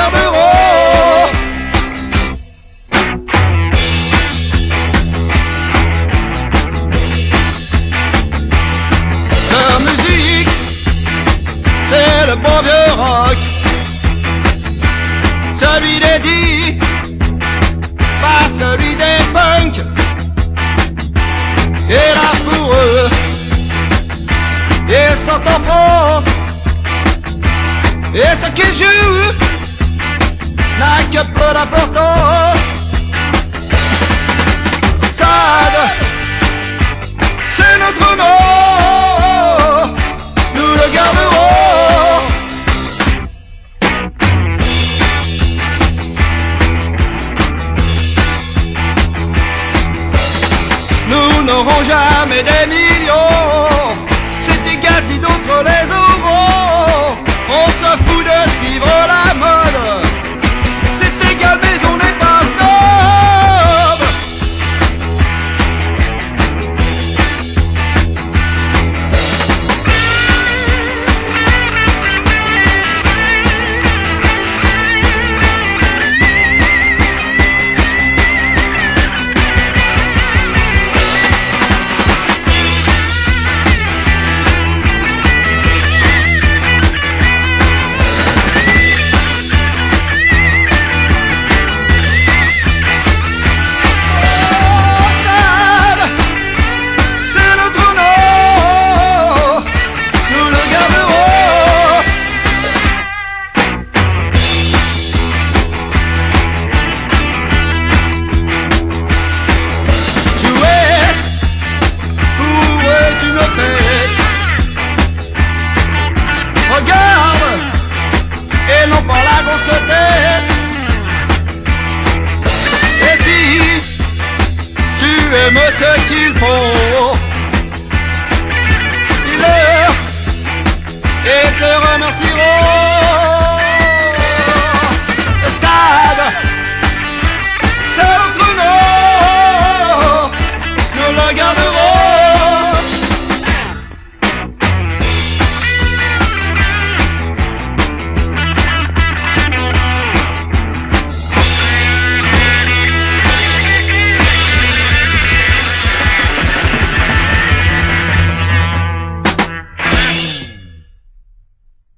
garderont. Leur musique, c'est le bon vieux rock, celui des dits, pas celui des punks. Et là pour eux, ils sont en France, et ce qu'ils jouent n'a que peu d'importance. Sad, c'est notre nom, nous le garderons. Nous n'aurons jamais des millions, c'est égal si d'autres les auront. On se fout de suivre la mode, c'est égal mais on n'est pas snob. Regarde, et non pas la grosse tête. Et si tu aimes ce qu'ils font,